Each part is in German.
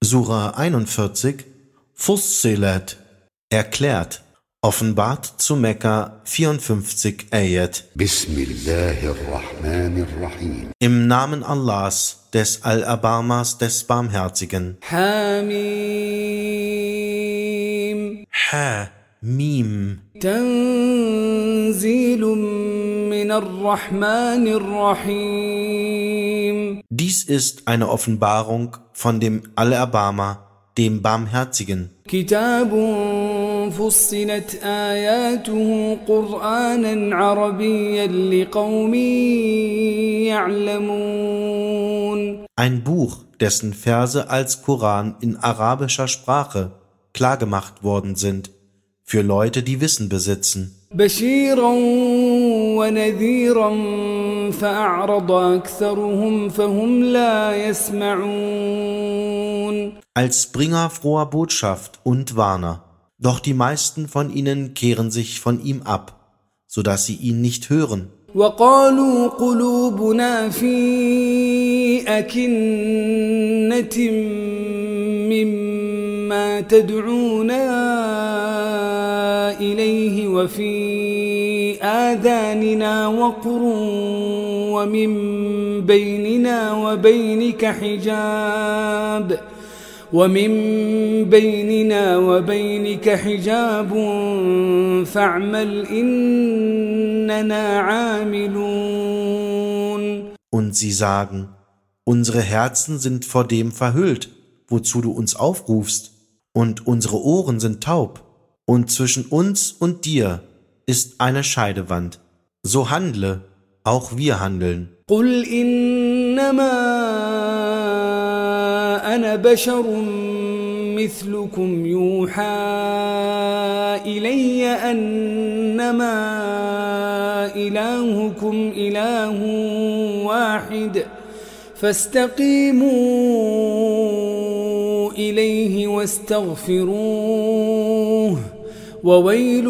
Sura 41, Fussilat, erklärt, offenbart zu Mekka 54 Ayat. Bismillahirrahmanirrahim. Im Namen Allahs, des Allerbarmers, des Barmherzigen. Hamim. Ha, Mim. Tanzilun minar Rahmanir Rahim. Dies ist eine Offenbarung von dem Allerbarmer, dem Barmherzigen. Kitabun fussilat ayatuhu Qur'anan Arabiyyan liqaumin ya'lamun. Ein Buch, dessen Verse als Koran in arabischer Sprache klargemacht worden sind, für Leute, die Wissen besitzen. بشيرا ونذيرا فأعرض أكثرهم فهم لا يسمعون. Als Bringer froher Botschaft und Warner. Doch die meisten von ihnen kehren sich von ihm ab, so dass sie ihn nicht hören. وقالوا قلوبنا في أكنة مما تدعونا إليه وفي آذاننا وقر ومن بيننا وبينك حجاب فاعمل إننا عاملون. Und sie sagen, unsere Herzen sind vor dem verhüllt, wozu du uns aufrufst, und unsere Ohren sind taub, und zwischen uns und dir ist eine Scheidewand. So handle, auch wir handeln. قل إنما أنا بشر مثلكم يوحى إلي أنما إلهكم إله واحد فاستقيموا إليه واستغفروه وويل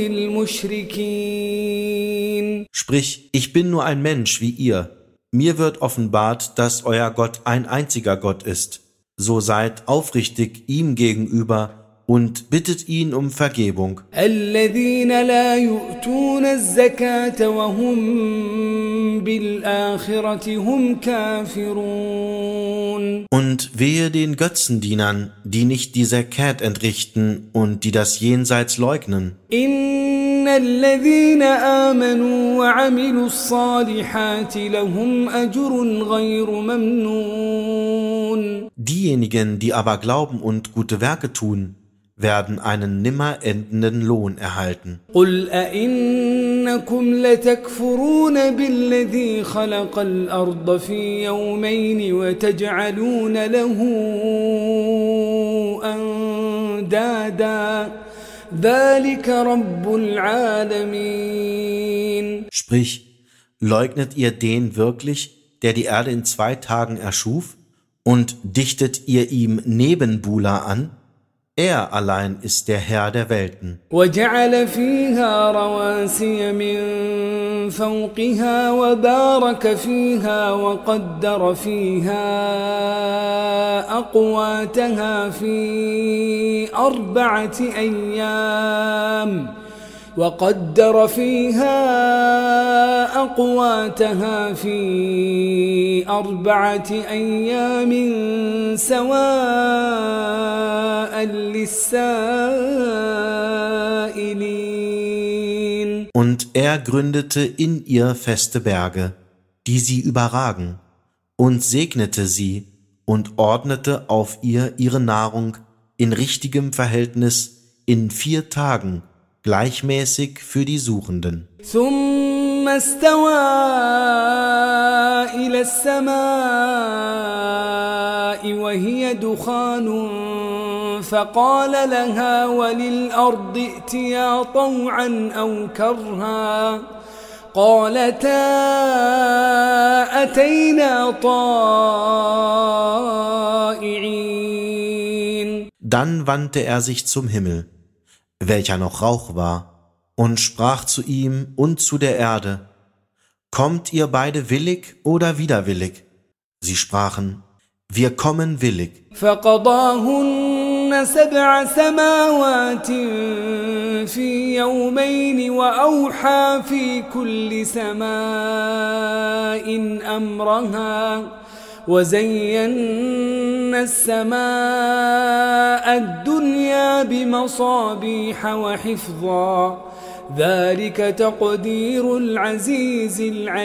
للمشركين. Sprich, ich bin nur ein Mensch wie ihr. Mir wird offenbart, dass euer Gott ein einziger Gott ist. So seid aufrichtig ihm gegenüber und bittet ihn um Vergebung. الذين لا يؤتون الزكاة وهم بالآخرة هم كافرون. Und wehe den Götzendienern, die nicht die Zakat entrichten und die das Jenseits leugnen. إن الذين آمنوا وعملوا الصالحات لهم أجر غير ممنون. Diejenigen, die aber glauben und gute Werke tun, werden einen nimmer endenden Lohn erhalten. قل أئنكم لتكفرون بالذي خلق الأرض في يومين وتجعلون له أندادا ذلك رب العالمين. Sprich, leugnet ihr den wirklich, der die Erde in 2 Tagen erschuf, und dichtet ihr ihm Nebenbuhler an? Er allein ist der Herr der Welten. وجعل فيها رواسي من فوقها وبارك فيها وقدر فيها أقواتها في 4 أيام سواء للسائلين. Und er gründete in ihr feste Berge, die sie überragen, und segnete sie und ordnete auf ihr ihre Nahrung in richtigem Verhältnis in 4 Tagen, gleichmäßig für die Suchenden. ثم استوى إلى السماء وهي دخان فقال لها وللأرض ائتيا طوعا أو كرها قالتا أتينا طائعين. Dann wandte er sich zum Himmel, welcher noch Rauch war, und sprach zu ihm und zu der Erde: Kommt ihr beide willig oder widerwillig? Sie sprachen: wir kommen willig. فقضاهن 7 سماوات في يومين وأوحى في كل سماء أمرها وزينا السماء الدنيا بمصابيح وحفظا ذلك تقدير العزيز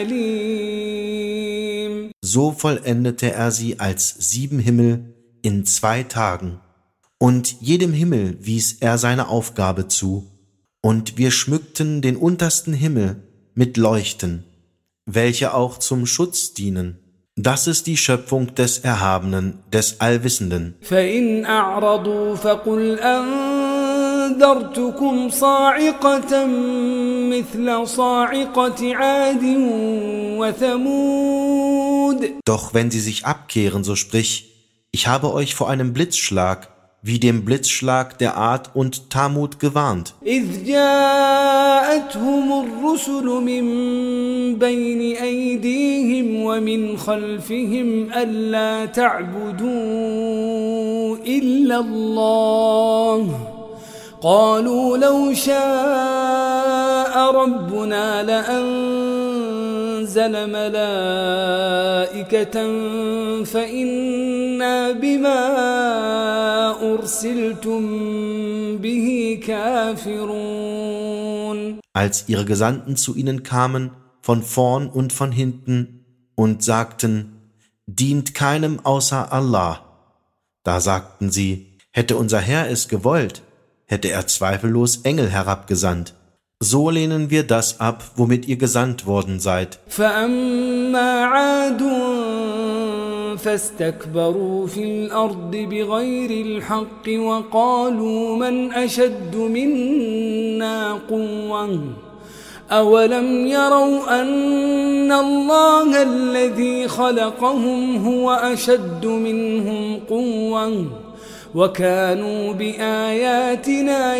العليم. So vollendete er sie als 7 Himmel in 2 Tagen. Und jedem Himmel wies er seine Aufgabe zu. Und wir schmückten den untersten Himmel mit Leuchten, welche auch zum Schutz dienen. Das ist die Schöpfung des Erhabenen, des Allwissenden. فإن أعرضوا فقل أنذرتكم صاعقة مثل صاعقة عاد وثمود. Doch wenn sie sich abkehren, so sprich, ich habe euch vor einem Blitzschlag, wie dem Blitzschlag der Ad und Thamud gewarnt. إذ جاءتهم الرسل من بين أيديهم ومن خلفهم ألا تعبدوا إلا الله قالوا لو شاء ربنا لأنزل ملائكة فإنا بما أرسلتم به كافرون. Als ihre Gesandten zu ihnen kamen, von vorn und von hinten, und sagten, dient keinem außer Allah. Da sagten sie, hätte unser Herr es gewollt, hätte er zweifellos Engel herabgesandt. So lehnen wir das ab, womit ihr gesandt worden seid. فأما عاد فاستكبروا في الأرض بغير الحق وقالوا من أشد منا قوة أولم يروا أن الله الذي خلقهم هو أشد منهم قوة وكانوا بآياتنا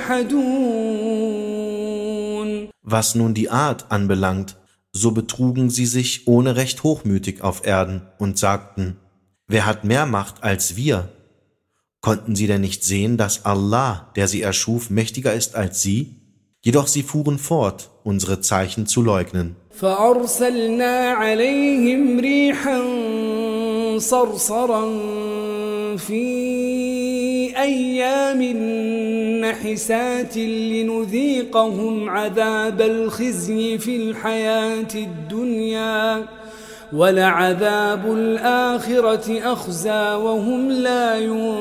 يجحدون. Was nun die Art anbelangt, so betrugen sie sich ohne Recht hochmütig auf Erden und sagten, wer hat mehr Macht als wir? Konnten sie denn nicht sehen, dass Allah, der sie erschuf, mächtiger ist als sie? Jedoch sie fuhren fort, unsere Zeichen zu leugnen. فأرسلنا عليهم ريحا صرصرا في أيام نحسات لنذيقهم عذاب الخزي في الحياة الدنيا ولعذاب الآخرة أخزى وهم لا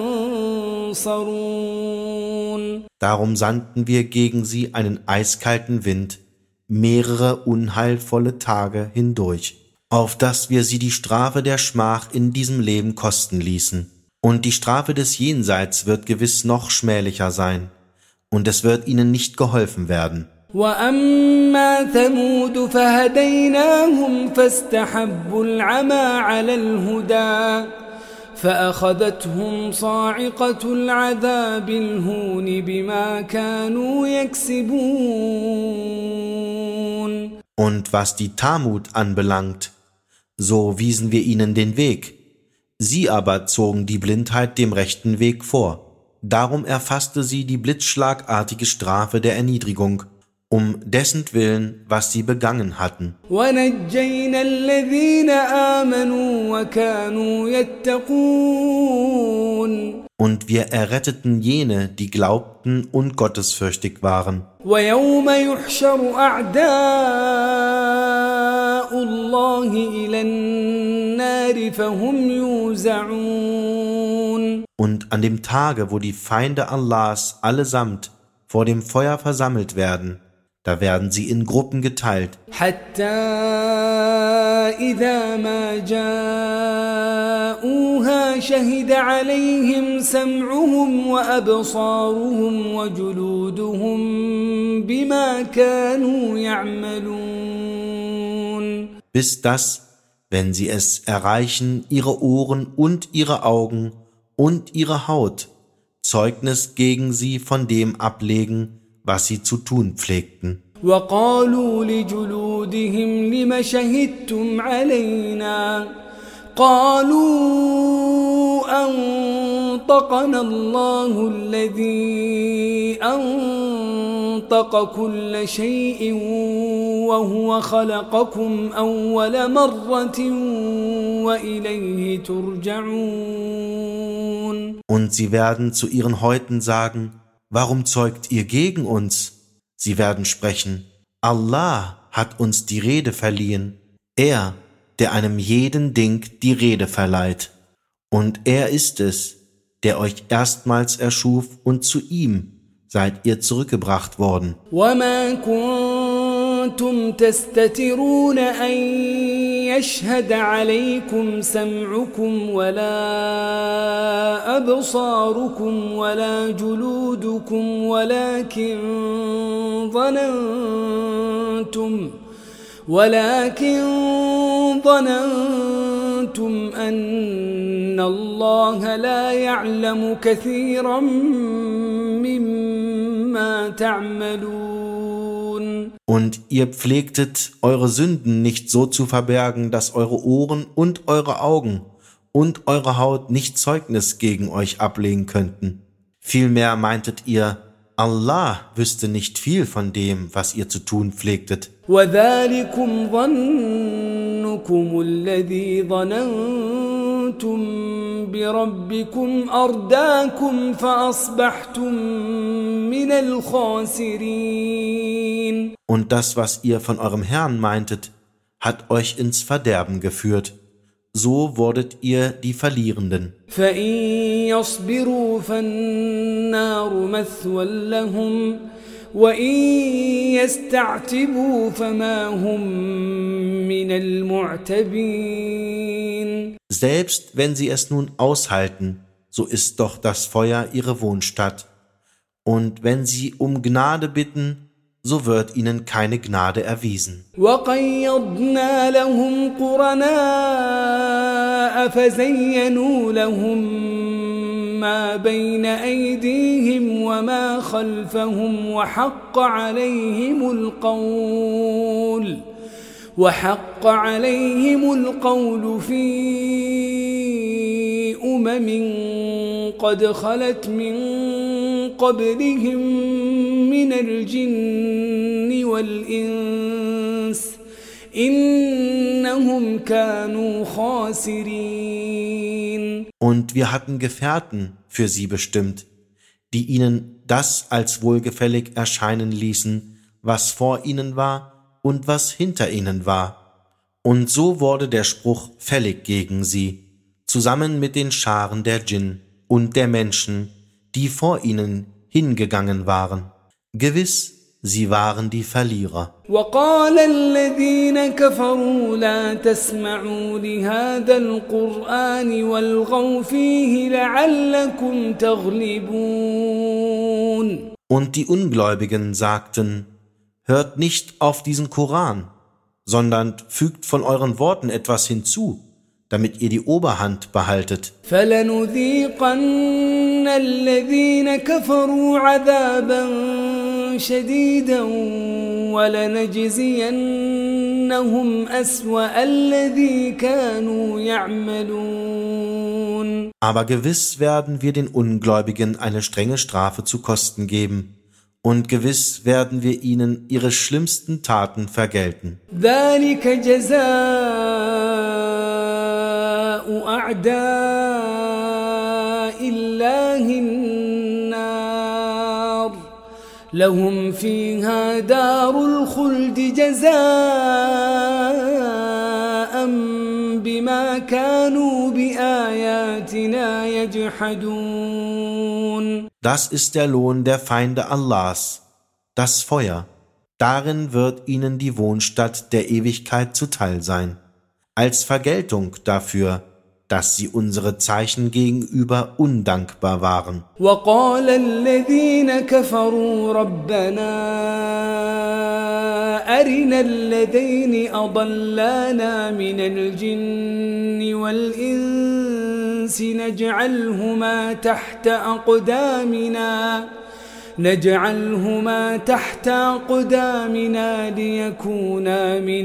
ينصرون. Darum sandten wir gegen sie einen eiskalten Wind, mehrere unheilvolle Tage hindurch, auf dass wir sie die Strafe der Schmach in diesem Leben kosten ließen. Und die Strafe des Jenseits wird gewiss noch schmählicher sein, und es wird ihnen nicht geholfen werden. وأما ثمود فهديناهم فاستحبوا العمى على الهدى فأخذتهم صاعقة العذاب الهون بما كانوا يكسبون. Und was die Thamud anbelangt, so wiesen wir ihnen den Weg. Sie aber zogen die Blindheit dem rechten Weg vor. Darum erfasste sie die blitzschlagartige Strafe der Erniedrigung, um dessen Willen, was sie begangen hatten. ونجينا الذين آمنوا وكانوا يتقون. Und wir erretteten jene, die glaubten und gottesfürchtig waren. ويوم يحشر أعداء الله إلى النار فهم يوزعون. Und an dem Tage, wo die Feinde Allahs allesamt vor dem Feuer versammelt werden, da werden sie in Gruppen geteilt. حتى إذا ما جاءوها شهد عليهم سمعهم وأبصارهم وجلودهم بما كانوا يعملون. Bis das, wenn sie es erreichen, ihre Ohren und ihre Augen und ihre Haut Zeugnis gegen sie von dem ablegen, was sie zu tun pflegten. وقالوا لجلودهم لم شهدتم علينا قالوا أنطقنا الله الذي أنطق كل شيء وهو خلقكم أول مرة وإليه ترجعون. Und sie werden zu ihren Häuten sagen, warum zeugt ihr gegen uns? Sie werden sprechen, Allah hat uns die Rede verliehen, er, der einem jeden Ding die Rede verleiht. Und er ist es, der euch erstmals erschuf und zu ihm seid ihr zurückgebracht worden. وَمَا كُنْتُمْ تَسْتَتِرُونَ أَنْ يَشْهَدَ عَلَيْكُمْ سَمْعُكُمْ وَلَا أَبْصَارُكُمْ وَلَا جُلُودُكُمْ ولكن ظننتم أن الله لا يعلم كثيرا مما تعملون. Und ihr pflegtet, eure Sünden nicht so zu verbergen, dass eure Ohren und eure Augen und eure Haut nicht Zeugnis gegen euch ablegen könnten. Vielmehr meintet ihr, Allah wüsste nicht viel von dem, was ihr zu tun pflegtet. وَذَلِكُمْ ظَنُّكُمُ الَّذِي ظَنَنْتُمْ بِرَبِّكُمْ أَرْدَاكُمْ فَأَصْبَحْتُمْ مِنَ الْخَاسِرِينَ. Und das, was ihr von eurem Herrn meintet, hat euch ins Verderben geführt. So wurdet ihr die Verlierenden. فَإِن يَصْبِرُوا فَالنَّارُ مَثْوًى لَهُمْ وَإِن يَسْتَعْتِبُوا فَمَا هُمْ مِنَ الْمُعْتَبِينَ. Selbst wenn sie es nun aushalten, so ist doch das Feuer ihre Wohnstatt. Und wenn sie um Gnade bitten, so wird ihnen keine Gnade erwiesen. وَقَيَّضْنَا لَهُمْ قُرَنَاءَ فَزَيَّنُوا لَهُم مَّا بَيْنَ أَيْدِيهِمْ وَمَا خَلْفَهُمْ وحق عليهم القول في قد خلت من قبلهم من الجن والإنس إنهم كانوا خاسرين. Und wir hatten Gefährten für sie bestimmt, die ihnen das als wohlgefällig erscheinen ließen, was vor ihnen war und was hinter ihnen war. Und so wurde der Spruch fällig gegen sie, zusammen mit den Scharen der Djinn und der Menschen, die vor ihnen hingegangen waren. Gewiss, sie waren die Verlierer. وقال الذين كفروا لا تسمعوا لهذا القرآن والغوا فيه لعلكم تغلبون. Und die Ungläubigen sagten, hört nicht auf diesen Koran, sondern fügt von euren Worten etwas hinzu, damit ihr die Oberhand behaltet. فلنذيقن الذين كفروا عذابا شديدا ولنجزينهم أسوأ الذي كانوا يعملون. Aber gewiss werden wir den Ungläubigen eine strenge Strafe zu Kosten geben. Und gewiss werden wir ihnen ihre schlimmsten Taten vergelten. ذلك جزاء أعداء الله النار لهم فيها دار الخلد جزاء بما كانوا بآياتنا يجحدون. Das ist der Lohn der Feinde Allahs, das Feuer. Darin wird ihnen die Wohnstatt der Ewigkeit zuteil sein, als Vergeltung dafür, dass sie unsere Zeichen gegenüber undankbar waren. وقال الذين كفروا ربنا أرنا الذين أضلانا من الجن والإنس نجعلهما تحت نجعلهما تحت أقدامنا ليكونا من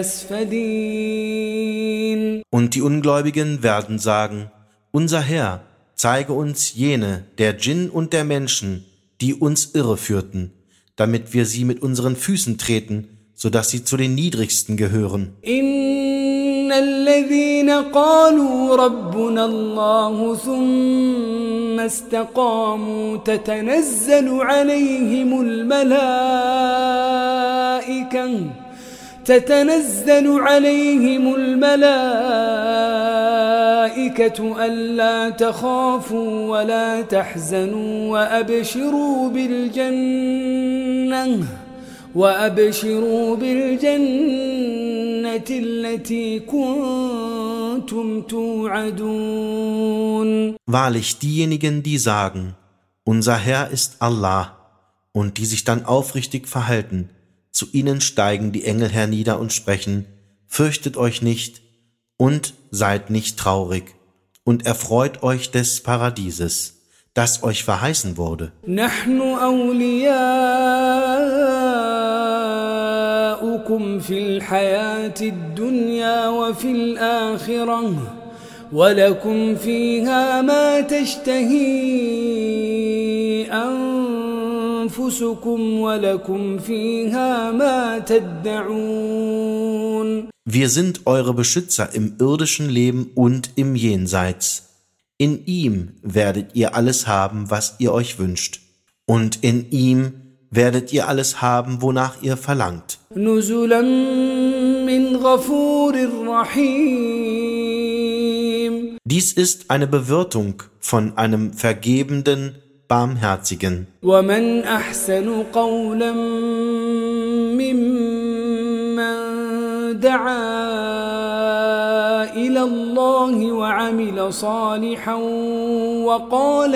الأسفلين. Und die Ungläubigen werden sagen, unser Herr, zeige uns jene, der Djinn und der Menschen, die uns irreführten, damit wir sie mit unseren Füßen treten, sodass sie zu den Niedrigsten gehören. إن الذين قالوا ربنا الله ثم استقاموا تتنزل عليهم الملائكة ألا تخافوا ولا تحزنوا وأبشروا بالجنة التي كنتم توعدون. Wahrlich diejenigen, die sagen, unser Herr ist Allah, und die sich dann aufrichtig verhalten, zu ihnen steigen die Engel hernieder und sprechen, fürchtet euch nicht und seid nicht traurig und erfreut euch des Paradieses, das euch verheißen wurde. نحن أولياؤكم في الحياة الدنيا وفي الآخرة ولكم فيها ما تشتهي أنفسكم ولكم فيها ما تدعون. Wir sind eure Beschützer im irdischen Leben und im Jenseits. In ihm werdet ihr alles haben, was ihr euch wünscht. Und in ihm werdet ihr alles haben, wonach ihr verlangt. نزلا من غفور رحيم. Dies ist eine Bewirtung von einem vergebenden, barmherzigen. ومن أحسن قولا ممن دعا إلى الله وعمل صالحا وقال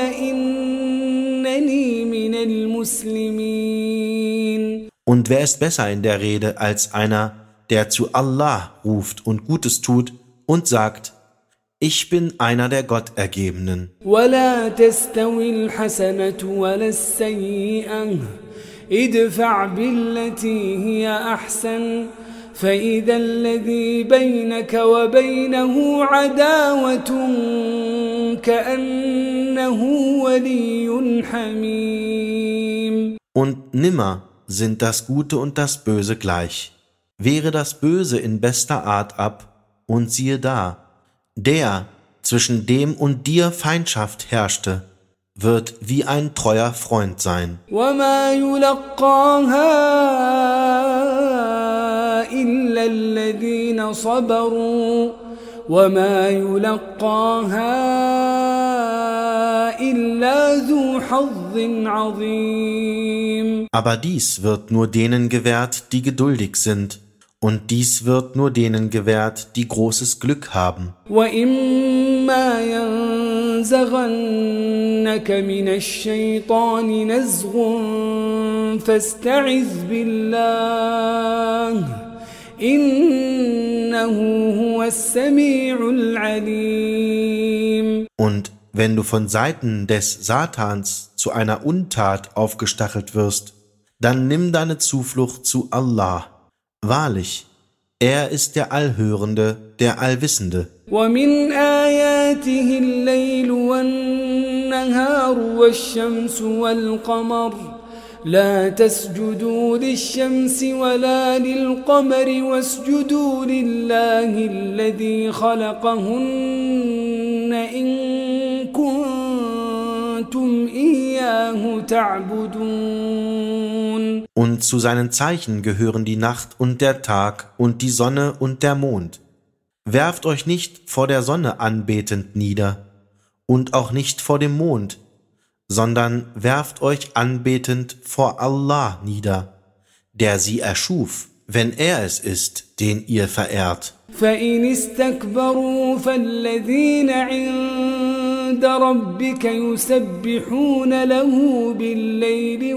إنني من المسلمين. Und wer ist besser in der Rede als einer, der zu Allah ruft und Gutes tut und sagt, ich bin einer der Gottergebenen. ولا تستوي الحسنة ولا السيئة ادفع بالتي هي أحسن فإذا الذي بينك وبينه عداوة كأنه ولي حميم. Und nimmer sind das Gute und das Böse gleich. Wehre das Böse in bester Art ab, und siehe da, der zwischen dem und dir Feindschaft herrschte, wird wie ein treuer Freund sein. وما يلقاها إلا الذين صبروا وما يلقاها إلا ذو حظ عظيم. Aber dies wird nur denen gewährt, die geduldig sind, und dies wird nur denen gewährt, die großes Glück haben. وإما ينزغنك من الشيطان نزغ فاستعذ بالله إنه هو السميع العليم. Und wenn du von Seiten des Satans zu einer Untat aufgestachelt wirst, dann nimm deine Zuflucht zu Allah. Wahrlich, er ist der Allhörende, der Allwissende. ومن آياته الليل والنهار والشمس والقمر لا تسجدوا للشمس ولا للقمر واسجدوا لله الذي خلقهن إن كنتم إياه تعبدون. Und zu seinen Zeichen gehören die Nacht und der Tag und die Sonne und der Mond. Werft euch nicht vor der Sonne anbetend nieder und auch nicht vor dem Mond, sondern werft euch anbetend vor Allah nieder, der sie erschuf, wenn er es ist, den ihr verehrt. فإن استكبروا فالذين عند ربك يسبحون له بالليل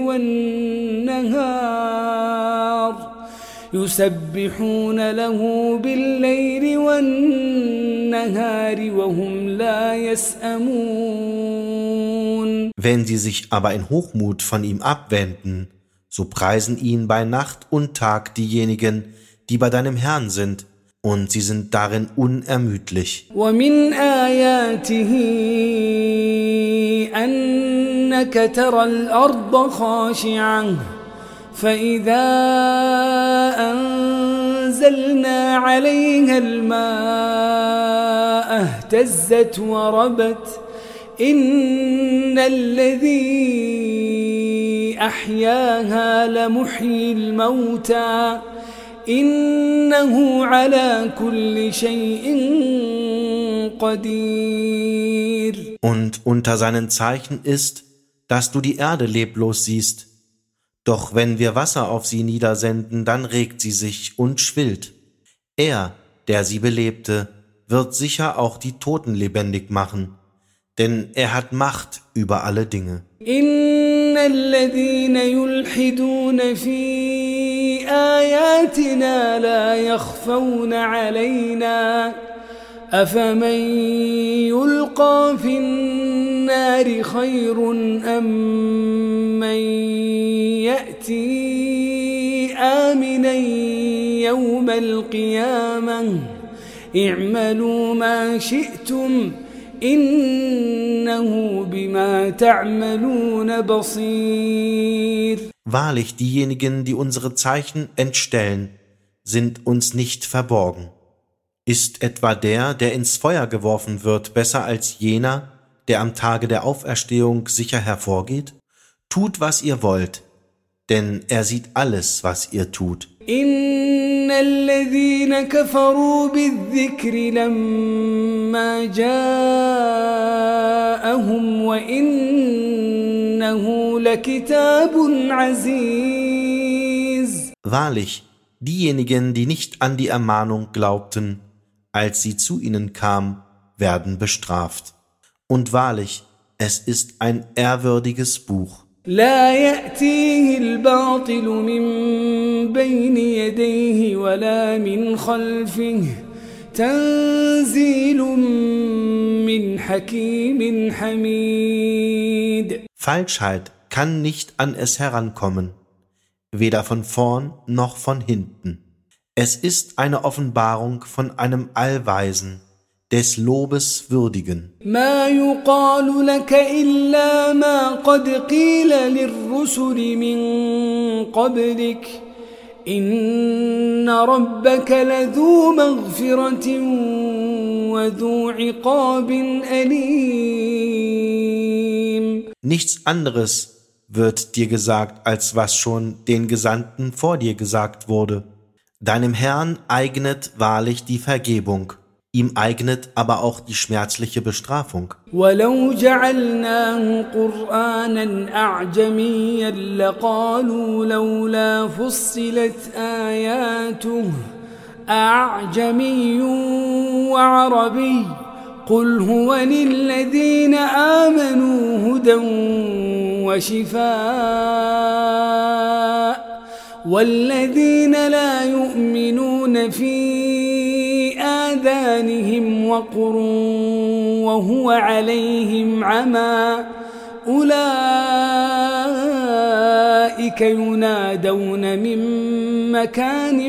والنهار وهم لا يسأمون. Wenn sie sich aber in Hochmut von ihm abwenden, so preisen ihn bei Nacht und Tag diejenigen, die bei deinem Herrn sind, und sie sind darin unermüdlich. ومن آياته أنك ترى الأرض خاشعة فإذا أنزلنا عليها الماء اهتزت وربت إن الذي أحياها لمحيي الموتى إنه على كل شيء قدير. Und unter seinen Zeichen ist, dass du die Erde leblos siehst. Doch wenn wir Wasser auf sie niedersenden, dann regt sie sich und schwillt. Er, der sie belebte, wird sicher auch die Toten lebendig machen, denn er hat Macht über alle Dinge. إن الذين يلحدون في آياتنا لا يخفون علينا أفمن يلقى في النار خير أم من يأتي آمنا يوم القيامة اعملوا ما شئتم إنه بما تعملون بصير. Wahrlich, diejenigen, die unsere Zeichen entstellen, sind uns nicht verborgen. Ist etwa der, der ins Feuer geworfen wird, besser als jener, der am Tage der Auferstehung sicher hervorgeht? Tut, was ihr wollt, denn er sieht alles, was ihr tut. إن الذين كفروا بالذكر لما جاءهم وإنه لكتاب عزيز. Wahrlich, diejenigen, die nicht an die Ermahnung glaubten, als sie zu ihnen kam, werden bestraft. Und wahrlich, es ist ein ehrwürdiges Buch. لا يأتيه الباطل من بين يديه ولا من خلفه تنزيل من حكيم حميد. Falschheit kann nicht an es herankommen, weder von vorn noch von hinten. Es ist eine Offenbarung von einem Allweisen, des Lobes würdigen. ما يقال لك إلا ما قد قيل للرسل من قبلك إن ربك لذو مغفرة وذو عقاب أليم. Nichts anderes wird dir gesagt, als was schon den Gesandten vor dir gesagt wurde. Deinem Herrn eignet wahrlich die Vergebung. Ihm eignet aber auch die schmerzliche Bestrafung. ولو جعلناه قرآنا أعجميا لقالوا لولا فصلت آياته أعجمي وعربي قل هو للذين آمنوا هدى وشفاء والذين لا يؤمنون في آذانهم وقر وهو عليهم عمى أولئك ينادون من مكان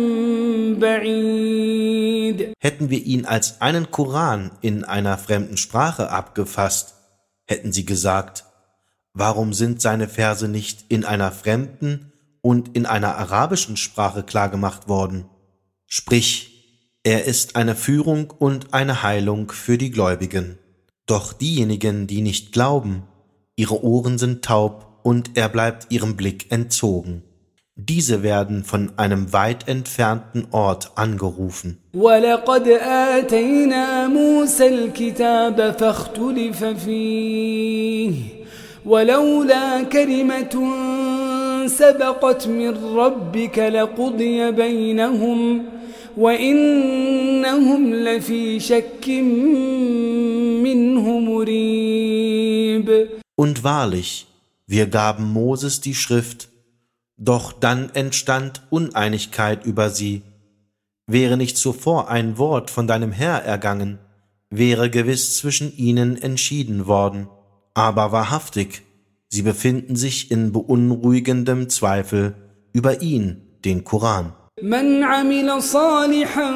بعيد. Hätten wir ihn als einen Koran in einer fremden Sprache abgefasst, hätten sie gesagt, warum sind seine Verse nicht in einer fremden und in einer arabischen Sprache klargemacht worden? Sprich, er ist eine Führung und eine Heilung für die Gläubigen. Doch diejenigen, die nicht glauben, ihre Ohren sind taub und er bleibt ihrem Blick entzogen. Diese werden von einem weit entfernten Ort angerufen. وَلَقَدْ آتَيْنَا مُوسَى الْكِتَابَ فَاخْتُلِفَ فِيهِ وَلَوْلَا كَلِمَةٌ سَبَقَتْ مِنْ رَبِّكَ لَقُضِيَ بَيْنَهُمْ وَإِنَّهُمْ لَفِي شَكٍّ مِّنْهُ مُرِيبٍ. Und wahrlich, wir gaben Moses die Schrift, doch dann entstand Uneinigkeit über sie. Wäre nicht zuvor ein Wort von deinem Herr ergangen, wäre gewiss zwischen ihnen entschieden worden. Aber wahrhaftig, sie befinden sich in beunruhigendem Zweifel über ihn, den Koran. من عمل صالحا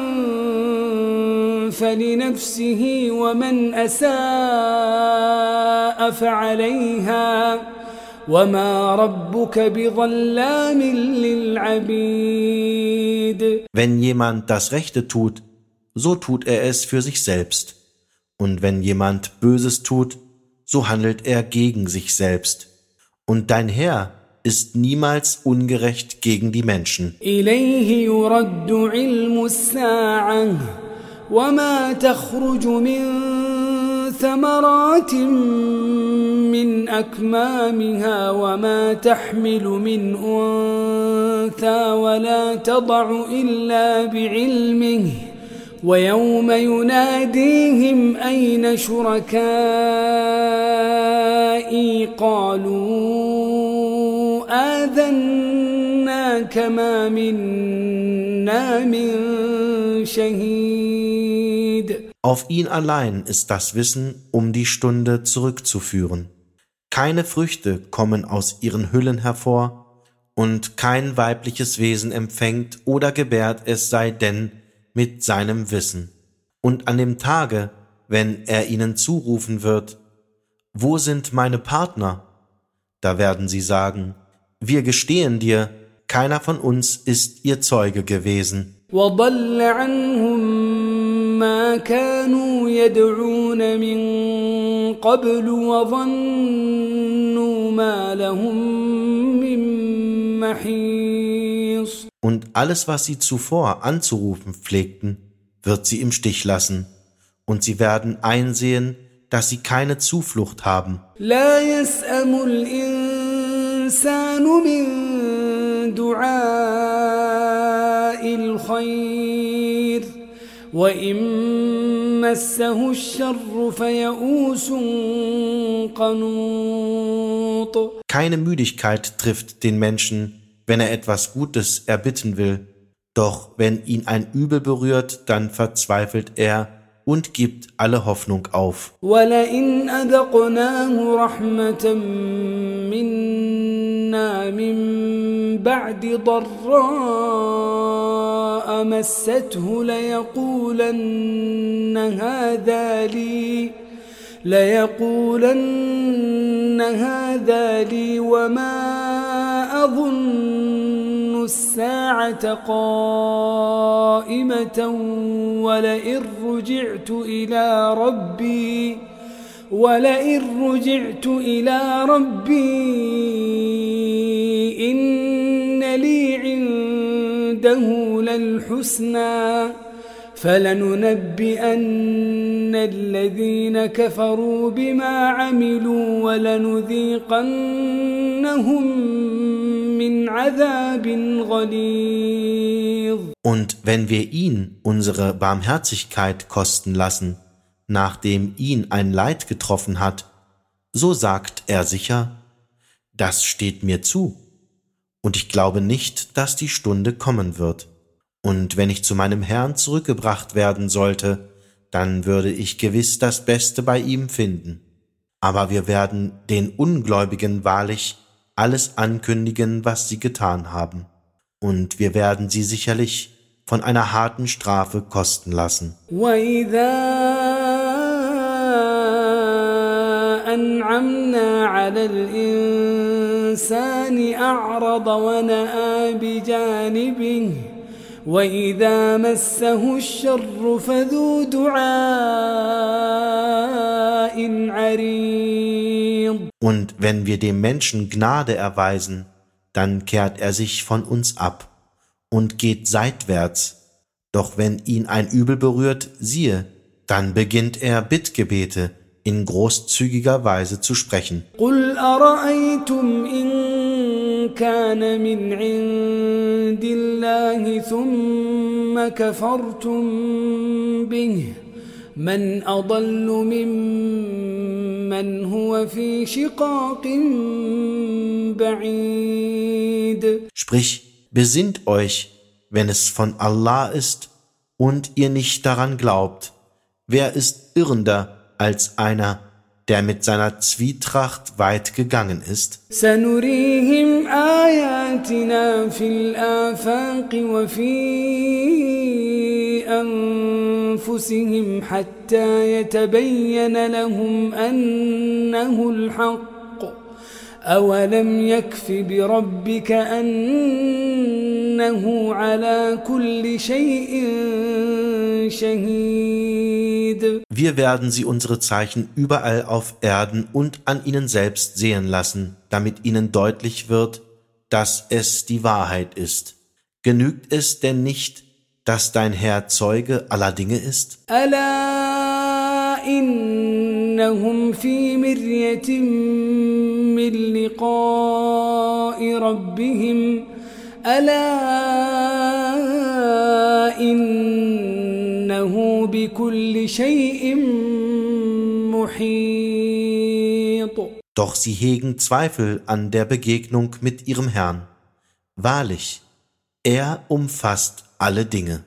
فلنفسه ومن أساء فعليها وما ربك بظلام للعبيد. Wenn jemand das Rechte tut, so tut er es für sich selbst. Und wenn jemand Böses tut, so handelt er gegen sich selbst. Und dein Herr ist niemals ungerecht gegen die Menschen. إليه يرد علم الساعة وما تخرج من ثمرات من أكمامها وما تحمل من أنثى ولا تضع إلا بعلمه ويوم يناديهم أين شركائي قالوا آذناك ما منا من شهيد. Auf ihn allein ist das Wissen, um die Stunde zurückzuführen. Keine Früchte kommen aus ihren Hüllen hervor, und kein weibliches Wesen empfängt oder gebärt, es sei denn mit seinem Wissen. Und an dem Tage, wenn er ihnen zurufen wird, wo sind meine Partner? Da werden sie sagen, wir gestehen dir, keiner von uns ist ihr Zeuge gewesen. وضل عنهم ما كانوا يدعون من قبل وظنوا ما لهم من محيص. Und alles, was sie zuvor anzurufen pflegten, wird sie im Stich lassen, und sie werden einsehen, dass sie keine Zuflucht haben. لا يسأم الإنسان من دعاء الخير وإن مسه الشر فيئوس قنوط. Keine Müdigkeit trifft den Menschen, wenn er etwas Gutes erbitten will. Doch wenn ihn ein Übel berührt, dann verzweifelt er und gibt alle Hoffnung auf. وَلَئِنْ أَذَقْنَاهُ رَحْمَةً مِنَّا مِنْ بَعْدِ ضَرَّاءَ مَسَّتْهُ ليقولن هذا لي وما أظن الساعة قائمة ولئن رجعت إلى ربي إن لي عنده للحسنى فلننبئن الذين كفروا بما عملوا ولنذيقنهم من عذاب غليظ. Und wenn wir ihn unsere Barmherzigkeit kosten lassen, nachdem ihn ein Leid getroffen hat, so sagt er sicher, das steht mir zu, und ich glaube nicht, dass die Stunde kommen wird. Und wenn ich zu meinem Herrn zurückgebracht werden sollte, dann würde ich gewiss das Beste bei ihm finden. Aber wir werden den Ungläubigen wahrlich alles ankündigen, was sie getan haben. Und wir werden sie sicherlich von einer harten Strafe kosten lassen. أنعمنا على الإنسان أعرض ونأى بجانبه وإذا مسه الشر فذو دعاء عريض. Und wenn wir dem Menschen Gnade erweisen, dann kehrt er sich von uns ab und geht seitwärts. Doch wenn ihn ein Übel berührt, siehe, dann beginnt er Bittgebete in großzügiger Weise zu sprechen. قل أرأيتم إن كان من عند الله ثم كفرتم به من أضل ممن هو في شقاق بعيد. Sprich, besinnt euch, wenn es von Allah ist und ihr nicht daran glaubt. Wer ist irrender als einer, der mit seiner Zwietracht weit gegangen ist? سنريهم آياتنا في الآفاق وفي أنفسهم حتى يتبين لهم أنه الحق أولم يكف بربك أنه على كل شيء شهيد. Wir werden sie unsere Zeichen überall auf Erden und an ihnen selbst sehen lassen, damit ihnen deutlich wird, dass es die Wahrheit ist. Genügt es denn nicht, dass dein Herr Zeuge aller Dinge ist? ألا إنهم في مرية من لقاء ربهم ألا إنه بكل شيء محيط. Doch sie hegen Zweifel an der Begegnung mit ihrem Herrn. Wahrlich, er umfasst alle Dinge.